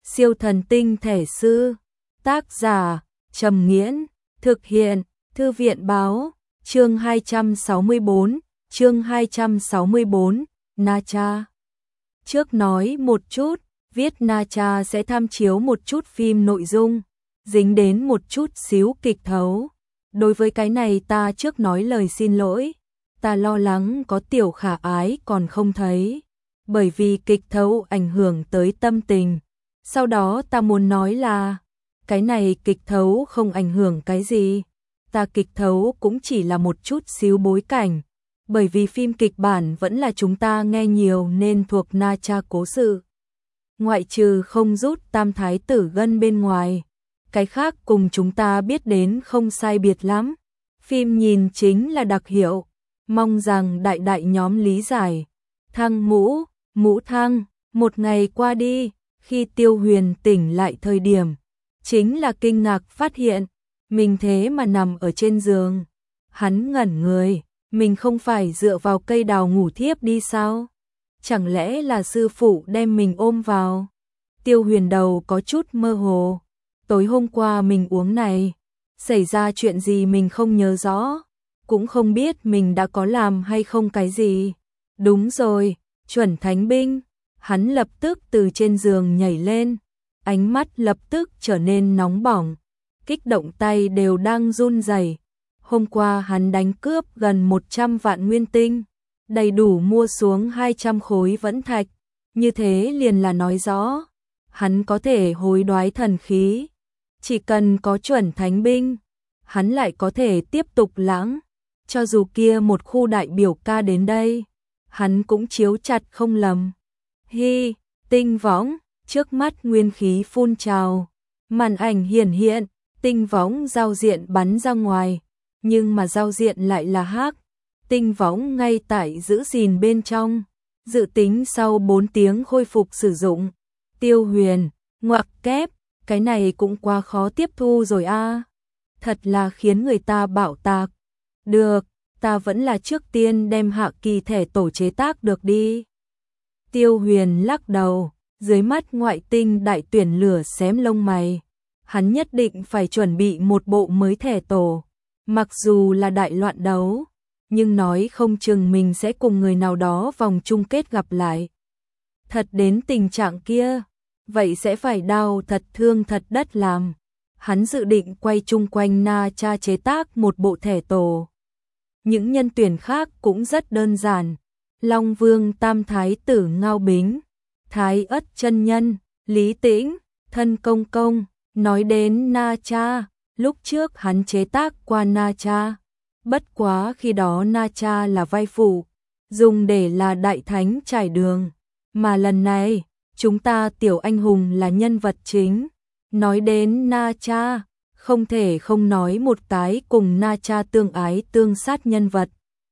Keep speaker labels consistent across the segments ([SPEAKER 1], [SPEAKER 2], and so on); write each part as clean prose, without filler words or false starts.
[SPEAKER 1] Siêu thần tinh thể sư. Tác giả Trầm Nghiễn. Thực hiện Thư viện báo. Chương 264. Na Cha. Trước nói một chút, viết Na Cha sẽ tham chiếu một chút phim nội dung, dính đến một chút xíu kịch thấu. Đối với cái này ta trước nói lời xin lỗi, ta lo lắng có Tiểu Khả Ái còn không thấy, bởi vì kịch thấu ảnh hưởng tới tâm tình. Sau đó ta muốn nói là, cái này kịch thấu không ảnh hưởng cái gì, ta kịch thấu cũng chỉ là một chút xíu bối cảnh, bởi vì phim kịch bản vẫn là chúng ta nghe nhiều nên thuộc Na Cha cố sự. Ngoại trừ không rút Tam Thái tử gân bên ngoài, cái khác cùng chúng ta biết đến không sai biệt lắm. Phim nhìn chính là đặc hiệu, mong rằng đại đại nhóm lý giải. Thăng mũ, mũ thăng, một ngày qua đi, khi Tiêu Huyền tỉnh lại thời điểm, chính là kinh ngạc phát hiện, mình thế mà nằm ở trên giường. Hắn ngẩn người, mình không phải dựa vào cây đào ngủ thiếp đi sao? Chẳng lẽ là sư phụ đem mình ôm vào? Tiêu Huyền đầu có chút mơ hồ. Tối hôm qua mình uống này, xảy ra chuyện gì mình không nhớ rõ, cũng không biết mình đã có làm hay không cái gì. Đúng rồi, chuẩn thánh binh. Hắn lập tức từ trên giường nhảy lên, ánh mắt lập tức trở nên nóng bỏng, kích động tay đều đang run rẩy. Hôm qua hắn đánh cướp gần 100 vạn nguyên tinh, đầy đủ mua xuống 200 khối vẫn thạch, như thế liền là nói rõ, hắn có thể hối đoái thần khí, chỉ cần có chuẩn thánh binh, hắn lại có thể tiếp tục lãng, cho dù kia một khu đại biểu ca đến đây, hắn cũng chiếu chặt không lầm. Hi, tinh võng, trước mắt nguyên khí phun trào, màn ảnh hiển hiện, tinh võng giao diện bắn ra ngoài, nhưng mà giao diện lại là hắc, tinh võng ngay tại giữ gìn bên trong, dự tính sau 4 tiếng khôi phục sử dụng. Tiêu Huyền, ngoặc kép, cái này cũng quá khó tiếp thu rồi a. Thật là khiến người ta bạo tạc. Được, ta vẫn là trước tiên đem hạ kỳ thể tổ chế tác được đi. Tiêu Huyền lắc đầu, dưới mắt ngoại tinh đại tuyển lửa xém lông mày. Hắn nhất định phải chuẩn bị một bộ mới thể tổ. Mặc dù là đại loạn đấu, nhưng nói không chừng mình sẽ cùng người nào đó vòng chung kết gặp lại. Thật đến tình trạng kia, vậy sẽ phải đau thật thương thật đất làm. Hắn dự định quay chung quanh Na Cha chế tác một bộ thể tổ. Những nhân tuyển khác cũng rất đơn giản. Long Vương Tam Thái tử Ngao Bính, Thái Ất chân nhân, Lý Tĩnh, Thân Công Công. Nói đến Na Cha, lúc trước hắn chế tác qua Na Cha, bất quá khi đó Na Cha là vai phụ, dùng để là đại thánh trải đường, mà lần này, chúng ta tiểu anh hùng là nhân vật chính. Nói đến Na Cha, không thể không nói một cái cùng Na Cha tương ái tương sát nhân vật.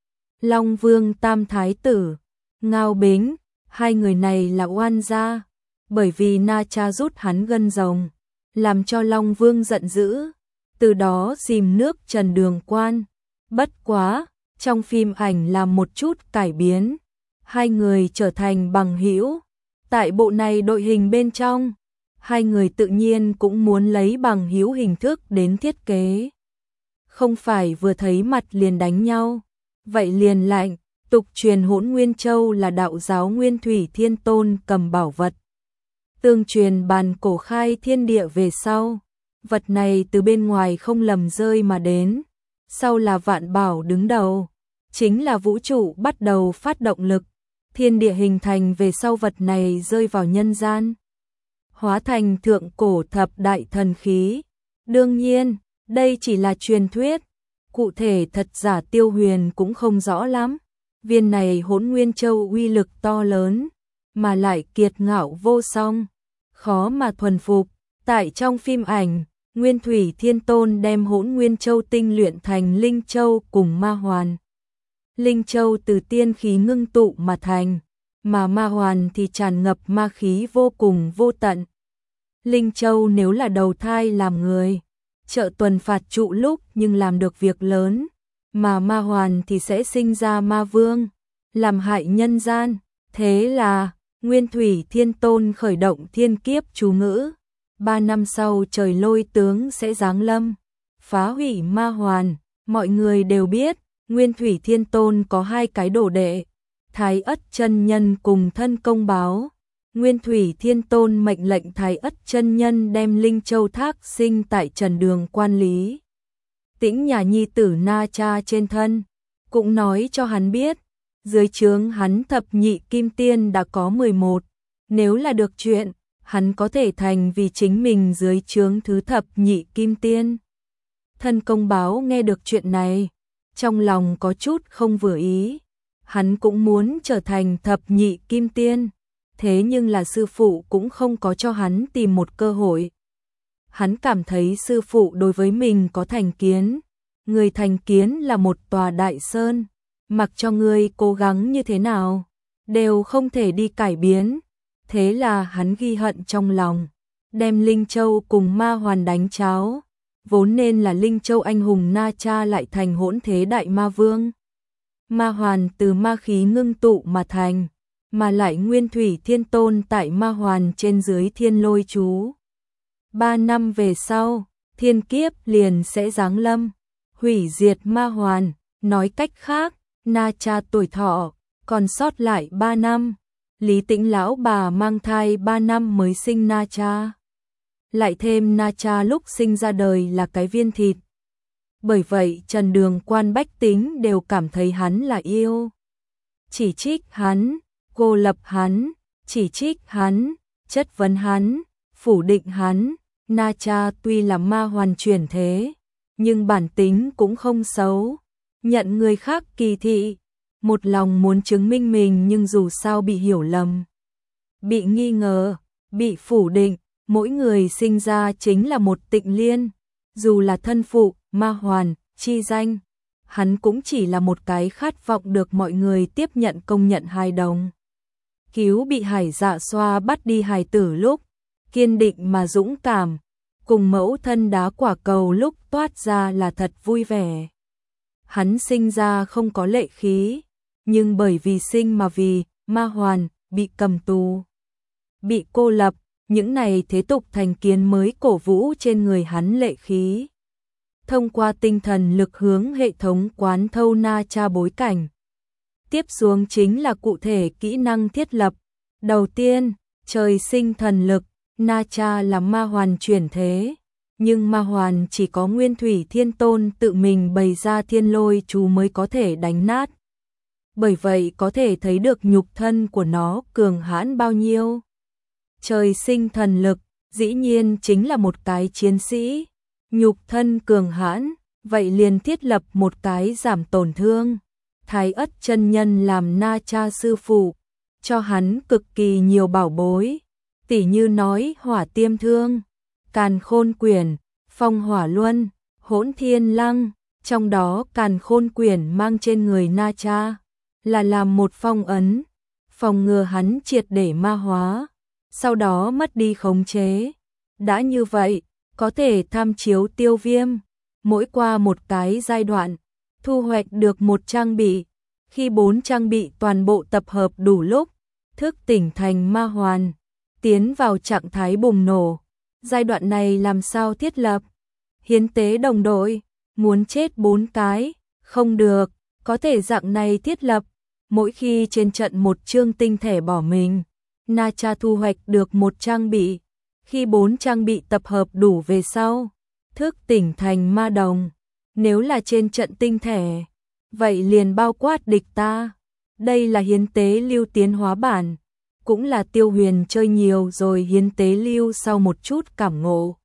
[SPEAKER 1] Long Vương Tam Thái tử, Ngao Bính, hai người này là oan gia, bởi vì Na Cha rút hắn gân rồng, làm cho Long Vương giận dữ, từ đó dìm nước trần đường quan. Bất quá, trong phim ảnh làm một chút cải biến, hai người trở thành bằng hữu. Tại bộ này đội hình bên trong, hai người tự nhiên cũng muốn lấy bằng hữu hình thức đến thiết kế. Không phải vừa thấy mặt liền đánh nhau, vậy liền lạnh. Tục truyền Hỗn Nguyên Châu là đạo giáo Nguyên Thủy Thiên Tôn cầm bảo vật. Tương truyền bàn cổ khai thiên địa về sau, vật này từ bên ngoài không lầm rơi mà đến, sau là vạn bảo đứng đầu, chính là vũ trụ bắt đầu phát động lực, thiên địa hình thành về sau vật này rơi vào nhân gian, hóa thành thượng cổ thập đại thần khí. Đương nhiên, đây chỉ là truyền thuyết, cụ thể thật giả Tiêu Huyền cũng không rõ lắm. Viên này Hỗn Nguyên Châu uy lực to lớn, mà lại kiệt ngạo vô song, khó mà thuần phục. Tại trong phim ảnh, Nguyên Thủy Thiên Tôn đem Hỗn Nguyên Châu tinh luyện thành Linh Châu cùng Ma Hoàn. Linh Châu từ tiên khí ngưng tụ mà thành, mà Ma Hoàn thì tràn ngập ma khí vô cùng vô tận. Linh Châu nếu là đầu thai làm người, trợ tuần phạt trụ lúc nhưng làm được việc lớn, mà Ma Hoàn thì sẽ sinh ra ma vương, làm hại nhân gian. Thế là, Nguyên Thủy Thiên Tôn khởi động thiên kiếp chú ngữ. 3 năm sau trời lôi tướng sẽ giáng lâm, phá hủy ma hoàn. Mọi người đều biết, Nguyên Thủy Thiên Tôn có 2 cái đồ đệ, Thái Ất Chân Nhân cùng Thân Công Báo. Nguyên Thủy Thiên Tôn mệnh lệnh Thái Ất Chân Nhân đem Linh Châu thác sinh tại Trần Đường quan lý Tĩnh nhà nhi tử Na Cha trên thân, cũng nói cho hắn biết, dưới trướng hắn thập nhị kim tiên đã có 11, nếu là được chuyện, hắn có thể thành vì chính mình dưới trướng thứ thập nhị kim tiên. Thân Công Báo nghe được chuyện này, trong lòng có chút không vừa ý, hắn cũng muốn trở thành thập nhị kim tiên, thế nhưng là sư phụ cũng không có cho hắn tìm một cơ hội. Hắn cảm thấy sư phụ đối với mình có thành kiến, người thành kiến là một tòa đại sơn, mặc cho ngươi cố gắng như thế nào, đều không thể đi cải biến. Thế là hắn ghi hận trong lòng, đem Linh Châu cùng ma hoàn đánh cháo, vốn nên là Linh Châu anh hùng Na Cha lại thành hỗn thế đại ma vương. Ma hoàn từ ma khí ngưng tụ mà thành, mà lại Nguyên Thủy Thiên Tôn tại ma hoàn trên dưới thiên lôi chú. 3 năm về sau, thiên kiếp liền sẽ giáng lâm, hủy diệt ma hoàn, nói cách khác, Na Cha tuổi thọ còn sót lại 3 năm. Lý Tĩnh lão bà mang thai 3 năm mới sinh Na Cha. Lại thêm Na Cha lúc sinh ra đời là cái viên thịt. Bởi vậy Trần Đường quan bách tính đều cảm thấy hắn là yêu. Chỉ trích hắn, cô lập hắn, chỉ trích hắn, chất vấn hắn, phủ định hắn. Na Cha tuy là ma hoàn chuyển thế, nhưng bản tính cũng không xấu, nhận người khác kỳ thị, một lòng muốn chứng minh mình nhưng dù sao bị hiểu lầm, bị nghi ngờ, bị phủ định, mỗi người sinh ra chính là một tịnh liên, dù là thân phụ, ma hoàn, chi danh, hắn cũng chỉ là một cái khát vọng được mọi người tiếp nhận công nhận hài đồng. Cứu bị Hải Dạ Xoa bắt đi hài tử lúc, kiên định mà dũng cảm, cùng mẫu thân đá quả cầu lúc toát ra là thật vui vẻ. Hắn sinh ra không có lệ khí, nhưng bởi vì sinh mà vì, ma hoàn, bị cầm tù, bị cô lập, những này thế tục thành kiến mới cổ vũ trên người hắn lệ khí. Thông qua tinh thần lực hướng hệ thống quán thâu Na Cha bối cảnh. Tiếp xuống chính là cụ thể kỹ năng thiết lập. Đầu tiên, trời sinh thần lực, Na Cha là ma hoàn chuyển thế, nhưng ma hoàn chỉ có Nguyên Thủy Thiên Tôn tự mình bày ra thiên lôi chú mới có thể đánh nát. Bởi vậy có thể thấy được nhục thân của nó cường hãn bao nhiêu. Trời sinh thần lực, dĩ nhiên chính là một cái chiến sĩ. Nhục thân cường hãn, vậy liền thiết lập một cái giảm tổn thương. Thái Ất Chân Nhân làm Na Cha sư phụ, cho hắn cực kỳ nhiều bảo bối, tỉ như nói hỏa tiêm thương, càn khôn quyển, phong hỏa luân, hỗn thiên lăng, trong đó càn khôn quyển mang trên người Na Cha, là làm một phong ấn, phòng ngừa hắn triệt để ma hóa, sau đó mất đi khống chế. Đã như vậy, có thể tham chiếu tiêu viêm, mỗi qua một cái giai đoạn, thu hoạch được một trang bị, khi 4 trang bị toàn bộ tập hợp đủ lúc, thức tỉnh thành ma hoàn, tiến vào trạng thái bùng nổ. Giai đoạn này làm sao thiết lập? Hiến tế đồng đội, muốn chết 4 cái, không được, có thể dạng này thiết lập, mỗi khi trên trận một chương tinh thể bỏ mình, Na Cha thu hoạch được một trang bị, khi 4 trang bị tập hợp đủ về sau, thức tỉnh thành ma đồng, nếu là trên trận tinh thể, vậy liền bao quát địch ta. Đây là hiến tế lưu tiến hóa bản, cũng là Tiêu Huyền chơi nhiều rồi hiến tế lưu sau một chút cảm ngộ.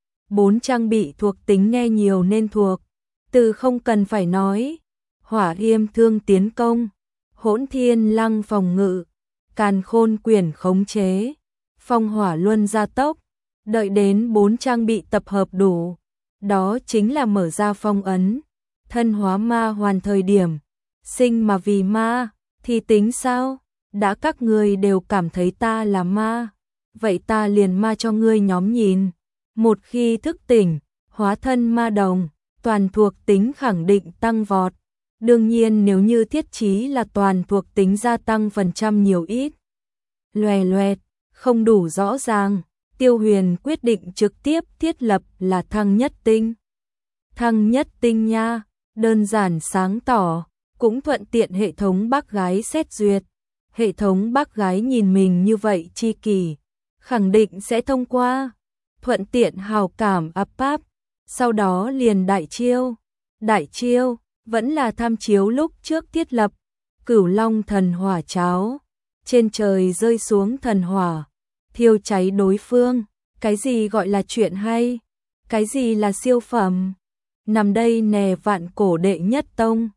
[SPEAKER 1] 4 trang bị thuộc tính nghe nhiều nên thuộc, từ không cần phải nói, hỏa yêm thương tiến công, hỗn thiên lăng phòng ngự, càn khôn quyển khống chế, phong hỏa luân gia tốc, đợi đến 4 trang bị tập hợp đủ, đó chính là mở ra phong ấn, thân hóa ma hoàn thời điểm, sinh mà vì ma, thì tính sao? Đã các người đều cảm thấy ta là ma, vậy ta liền ma cho ngươi nhóm nhìn. Một khi thức tỉnh, hóa thân ma đồng, toàn thuộc tính khẳng định tăng vọt. Đương nhiên nếu như thiết chí là toàn thuộc tính gia tăng phần trăm nhiều ít, loè loẹt, không đủ rõ ràng. Tiêu Huyền quyết định trực tiếp thiết lập là thăng nhất tinh. Thăng nhất tinh nha, đơn giản sáng tỏ, cũng thuận tiện hệ thống bác gái xét duyệt. Hệ thống bác gái nhìn mình như vậy chi kỷ, khẳng định sẽ thông qua. Thuận tiện hào cảm áp áp, sau đó liền đại chiêu. Đại chiêu, vẫn là tham chiếu lúc trước thiết lập. Cửu Long thần hỏa cháo, trên trời rơi xuống thần hỏa, thiêu cháy đối phương. Cái gì gọi là chuyện hay? Cái gì là siêu phẩm? Nằm đây nè vạn cổ đệ nhất tông.